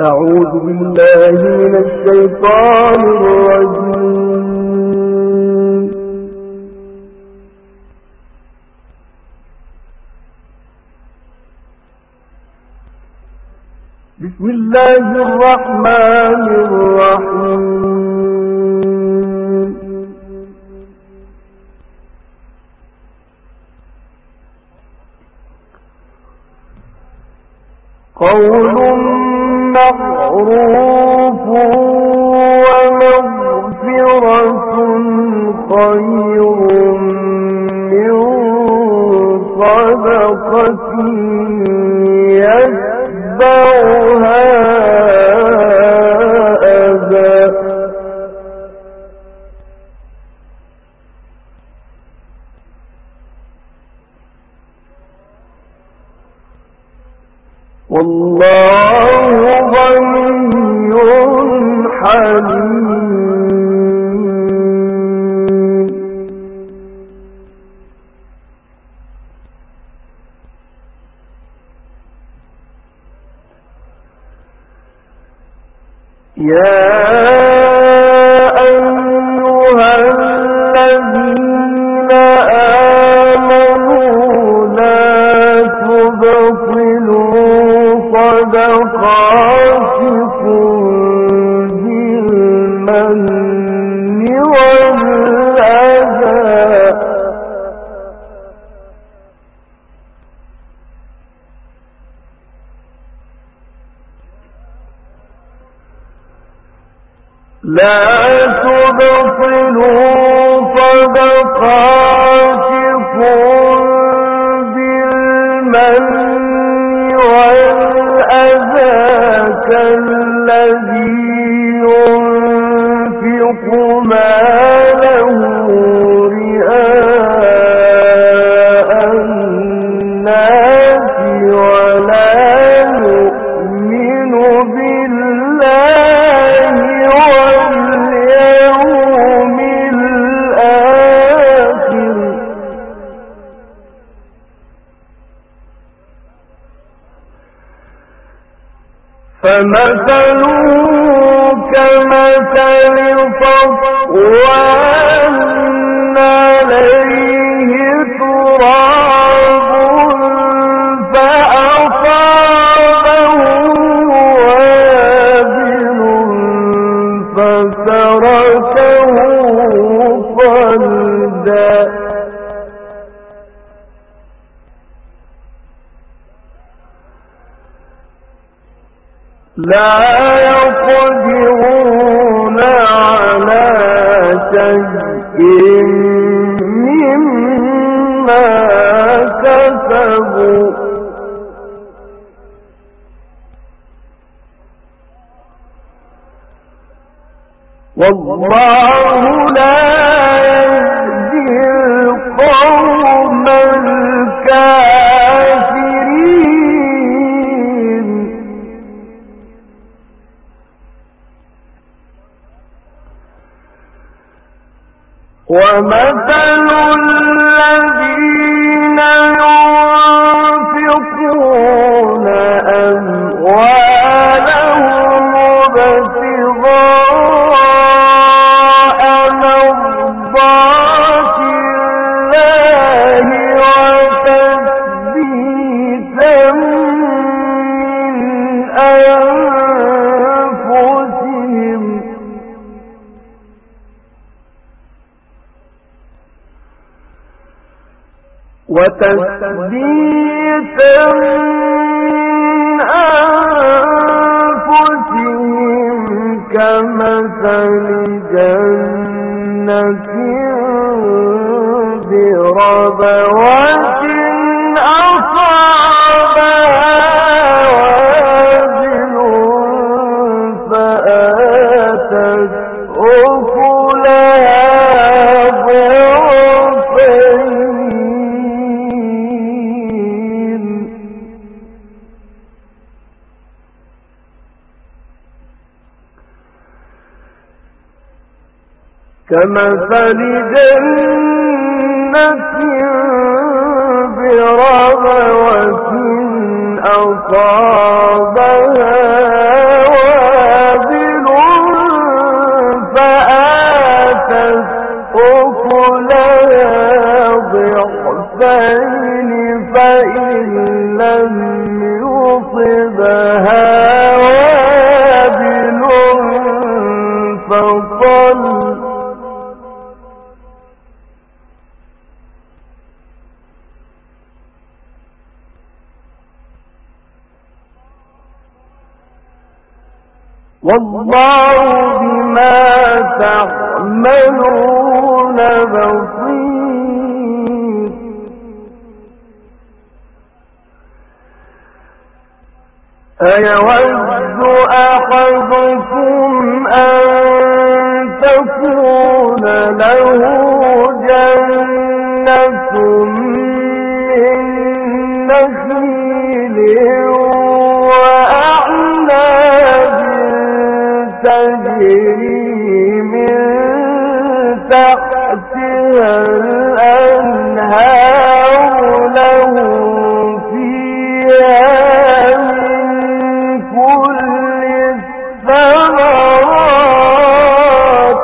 أعوذ بالله من الشيطان الرجيم. بسم الله الرحمن الرحيم. قول معروف ومغفرة خير من صدقة يتبعها أذى. والله غني حليم. يا أيها الذين آمنوا لا تبطلوا صدقاتكم بالمن والأذى كالذي ينفق ماله رئاء الناس ولا يؤمن بالله واليوم الآخر فمثله كمثل صفوان عليه تراب فأصابه وابل فتركه صلدا لا يقدرون على شيء مما كسبوا والله لا يهدي القوم الكافرين. ومثل الذين ينفقون أموالهم ابتغاء مرضات الله وتثبيتا من أنفسهم كمثل جنة بربوة أصابها وابل فآتت أكلها ضعفين كمثل جنة بربوة أصابها والله بما تعملون بصير. أيود أحدكم أن تكون له جنة من نخيل وأعناب تجري من تحتها الأنهار له فيها من كل الثمرات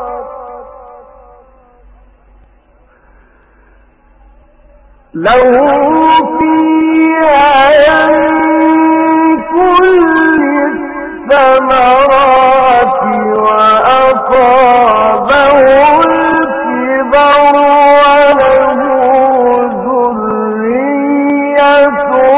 وأصابه الكبر وله ذرية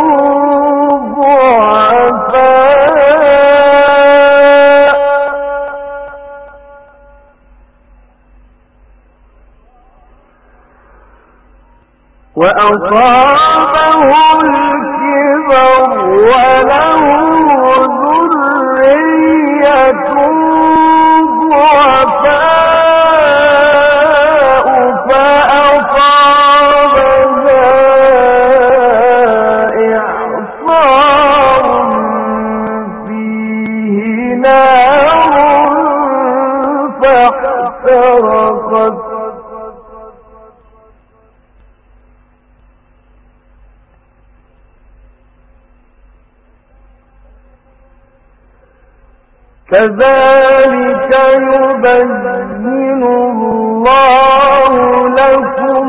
كذلك يبين الله لكم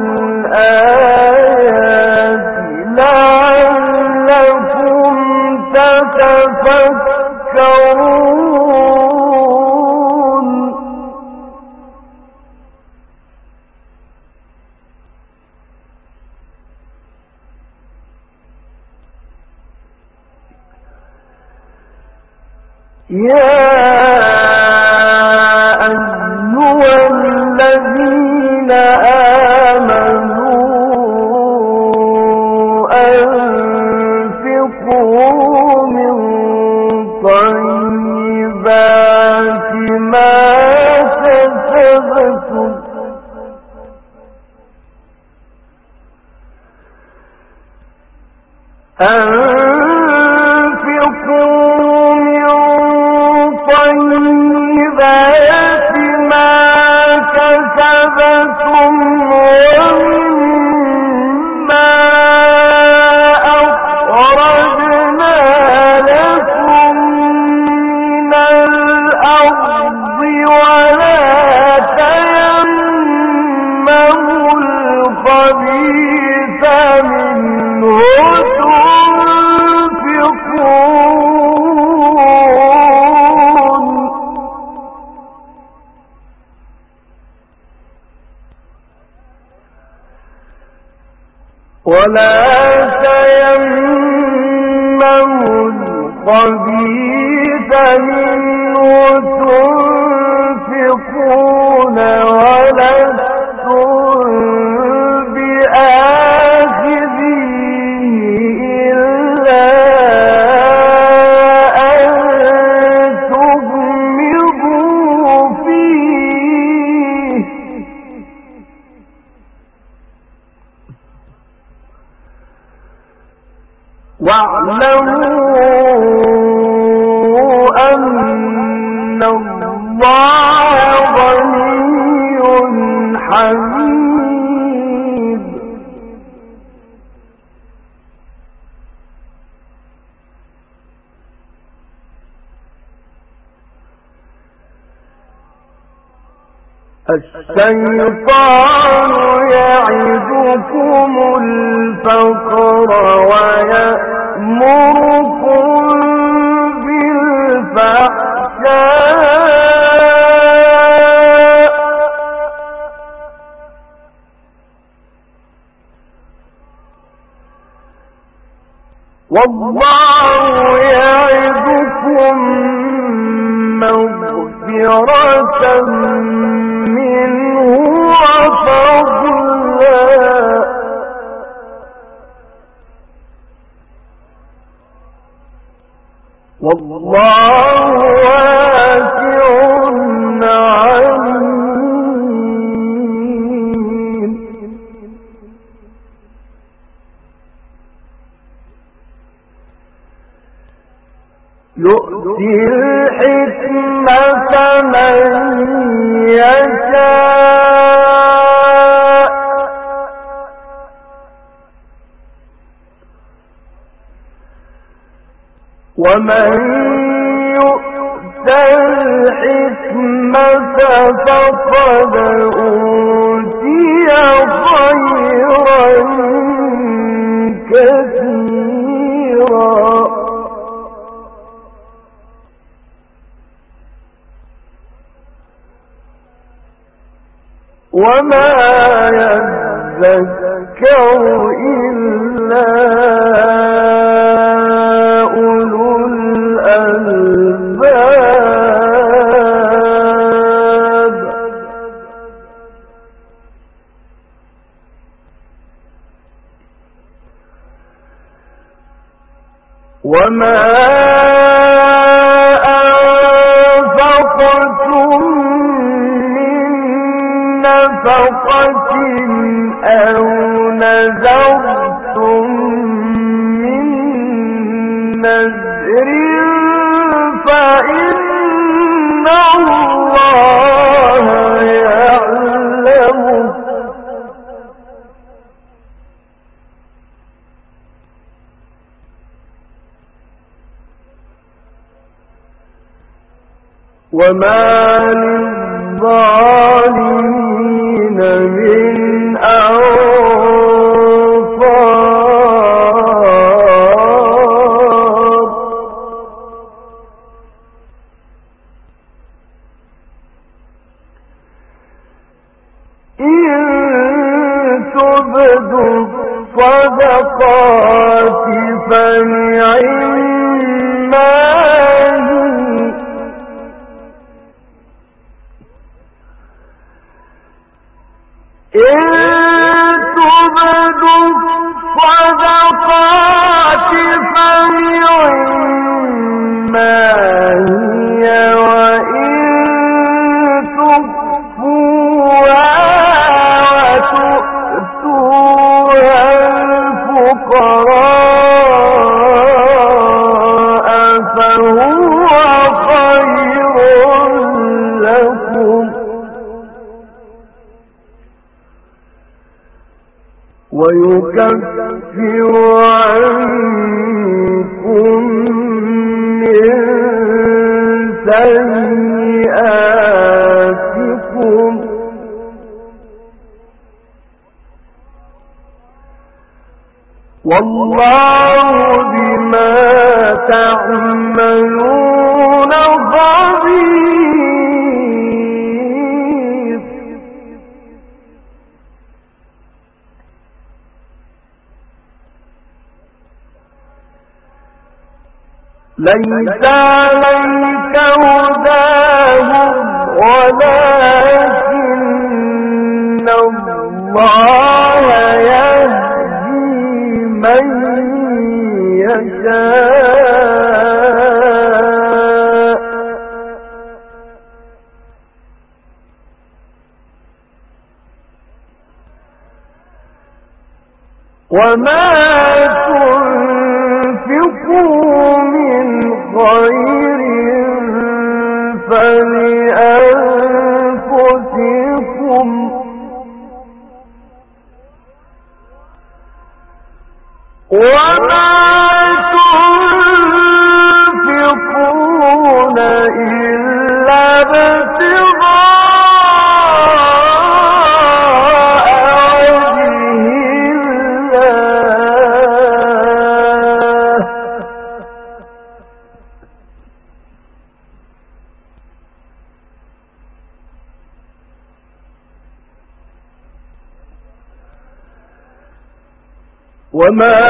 الآيات لعلكم تتفكرون. يا أيها الذين آمنوا أنفقوا من طيبات ما كسبتم ولا تيمموا الخبيث منه تنفقون ولستم بآخذيه إلا أن تغمضوا فيه واعلموا أن الله غني حميد. الشيطان يعدكم الفقر ويأمركم بالفحشاء والله يعدكم منه وفضلا والله واسع عليم. يؤتي الحكمة من يشاء ومن يؤت الحكمة فقد أوتي خيرا كثيرا وما يذكر إلا أولو الألباب. وما أنفقتم من نفقة أو نذرتم من نذر فإن الله يعلمه وما للظالمين من أنصار إن تبدوا الصدقات فنعما إن تبدوا الصدقات فنعما هي وإن تخفوها وتؤتوها الفقراء فهو خير لكم ويكفر عنكم من سيئاتكم والله بما تعملون خبير. ليس عليك هداهم ولكن الله يهدي من يشاء وما تنفقوا من خير فلأنفسكم وما تنفقون إلا ابتغاء وجه الله وما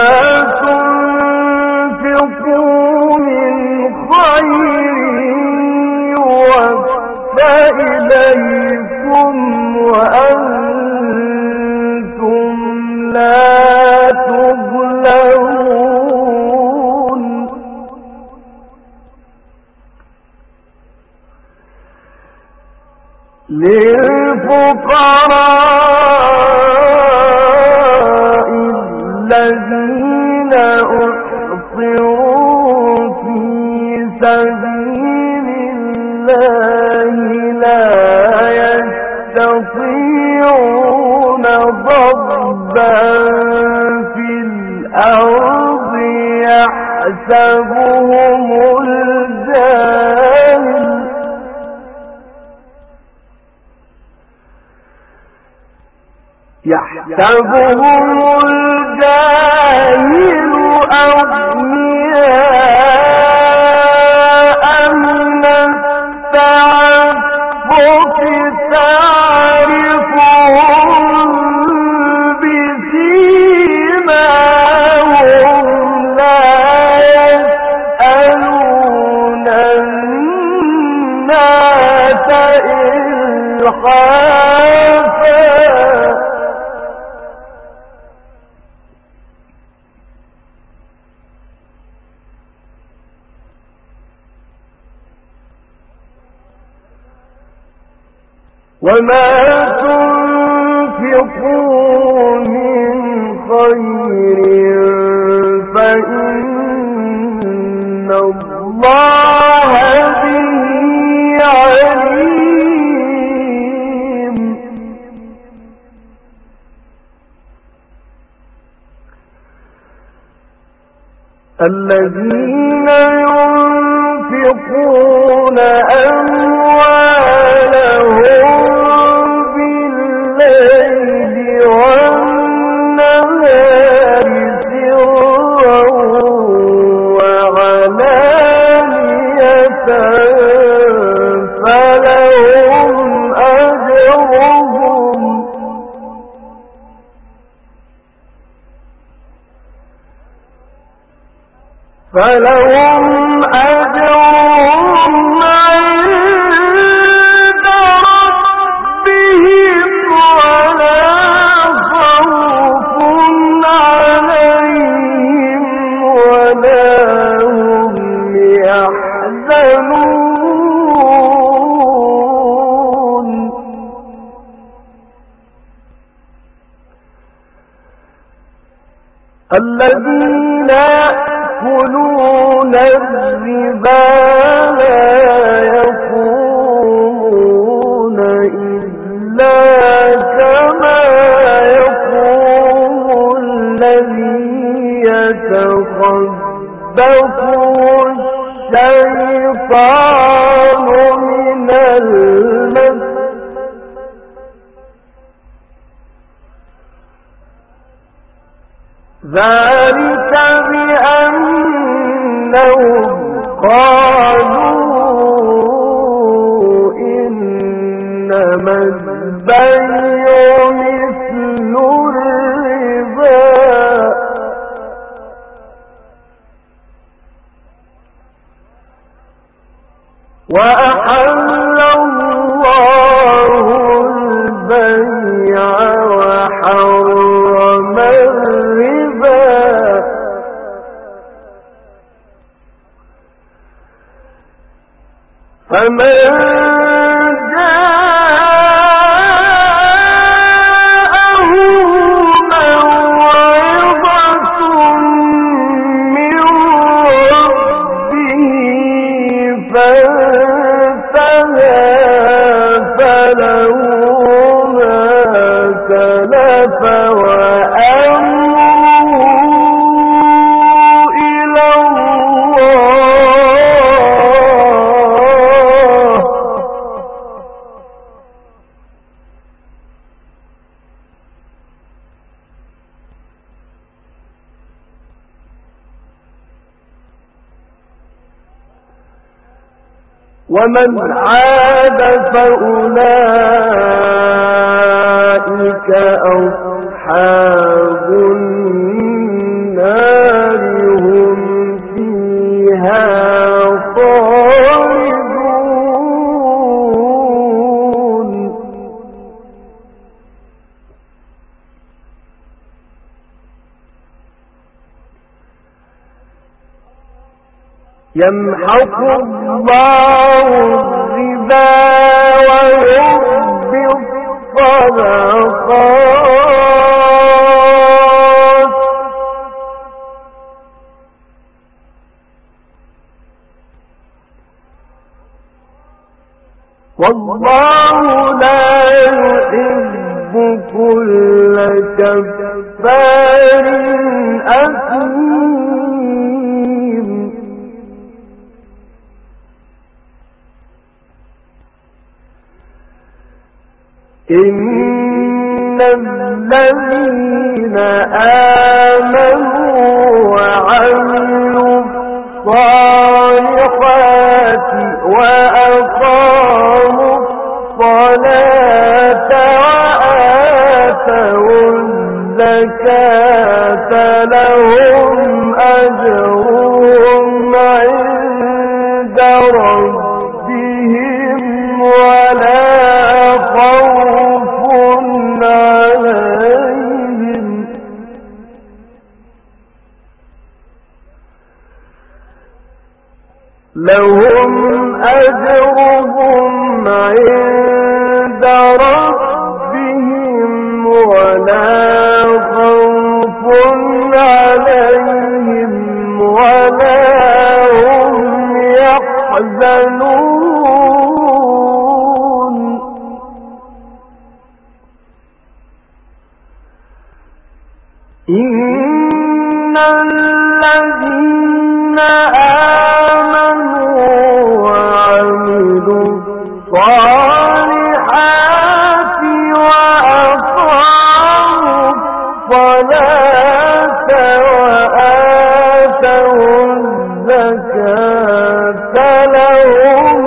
تنفقوا من خير يوفى للفقراء الذين أحصروا في سبيل الله لا يستطيعون ضربا في الأرض يحسبهم الجاهل أغنياء من التعفف تعرفهم بسيماهم لا يسألون الناس إلحافا وما تنفقوا من خير فإن الله به عليم الذين ينفقون أموالهم والنهار سرا وعلانية فلهم أجرهم عند ربهم ولا خوف عليهم ولا هم يحزنون الذين يأكلون الربا لا يقومون إلا كما يقوم الذي يتخبطه الشيطان من المس ذلك بأنهم قالوا إنما البيع مثل الربا وأحل الله البيع وحرم الربا فمن جاءه موعظة من ربه فانتهى فله ما سلف وأمره إلى الله ومن عاد فأولئك أصحاب النار هم فيها خالدون يمحق الله الربا ويربي الصدقات والله لا يحب كل جبار أثيم إن الذين آمنوا وعملوا الصالحات وأقاموا الصلاة وآتوا الزكاة لهم أجرهم عند ربهم ولا خوف عليهم لهم أجرهم عند ربهم ولا خوف عليهم ولا هم يحزنون إن الذين آمنوا وعملوا الصالحات وأقاموا الصلاة وآتوا الزكاة لهم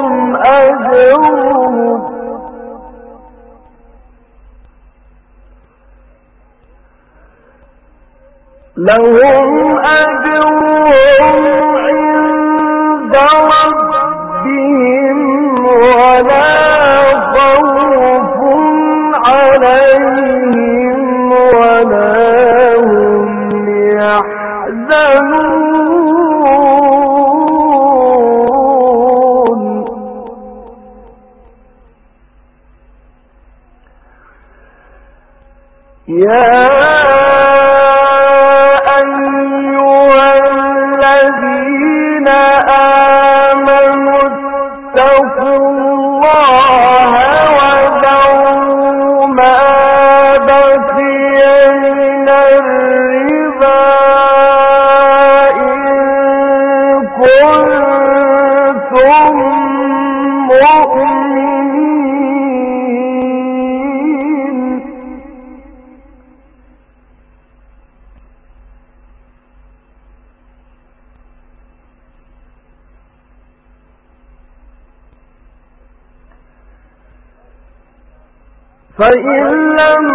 أجرهم عند ربهم ولا خوف عليهم ولا هم يحزنون يا فإن لم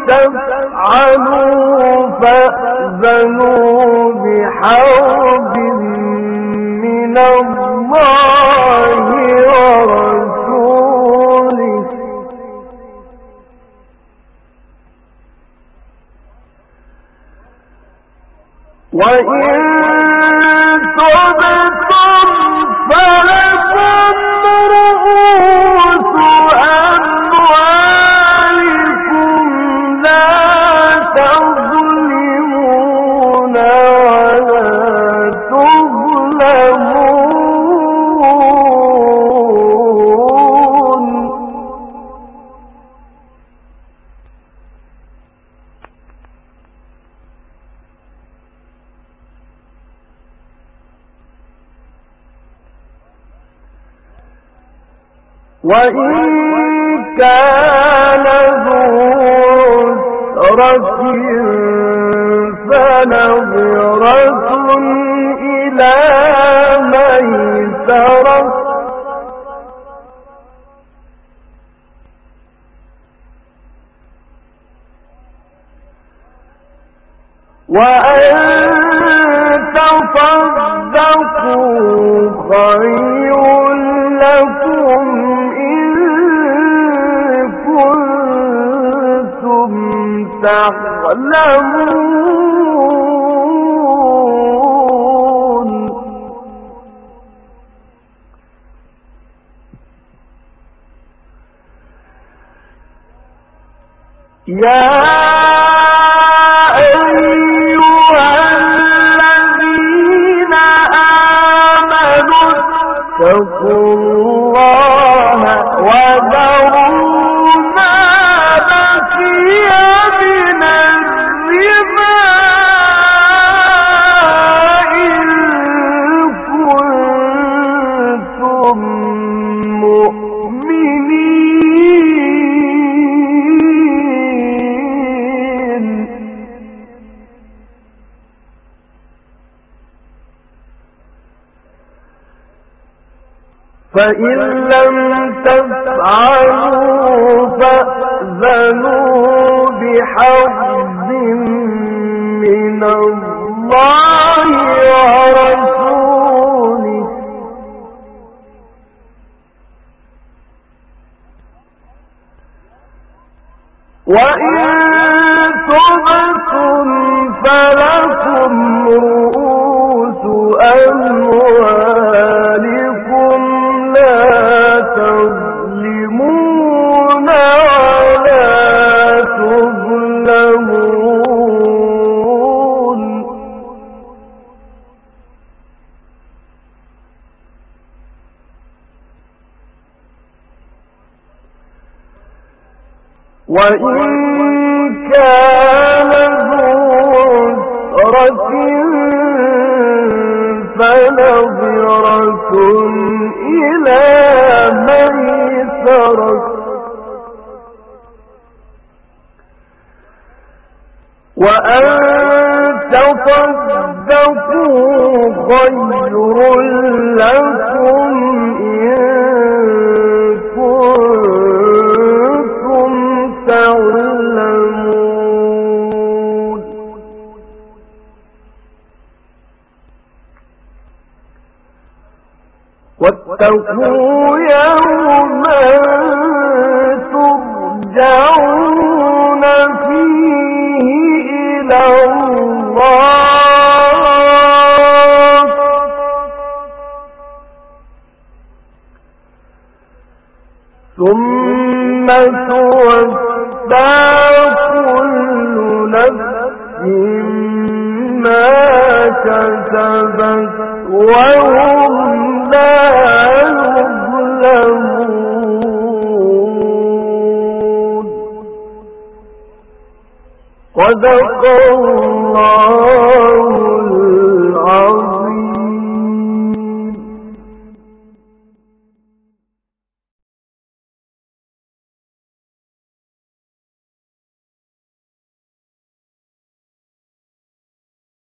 تفعلوا فأذنوا بحرب من الله ورسوله وإن تبتم فلكم رؤوس أموالكم لا تظلمون ولا تظلمون وإن كان ذو عسرة فنظرة إلى ميسرة وأن تصدقوا خير لكم إن كنتم تعلمون يا أيها الذين آمنوا اتقوا الله وذروا ما بقي من الربا إن كنتم مؤمنين. فإن لم تفعلوا فأذنوا بحرب من الله ورسوله، وإن تبتم فلكم رؤوس أموالكم لا تظلمون ولا تظلمون. وإن كان ذو عسرة فنظرة إلى ميسرة، وأن تصدقوا خير لكم إن كنتم تعلمون. واتقوا يوما ترجعون فيه إلى الله، ثم توفى كل نفس ما كسبت وهم لا يظلمون. صدق الله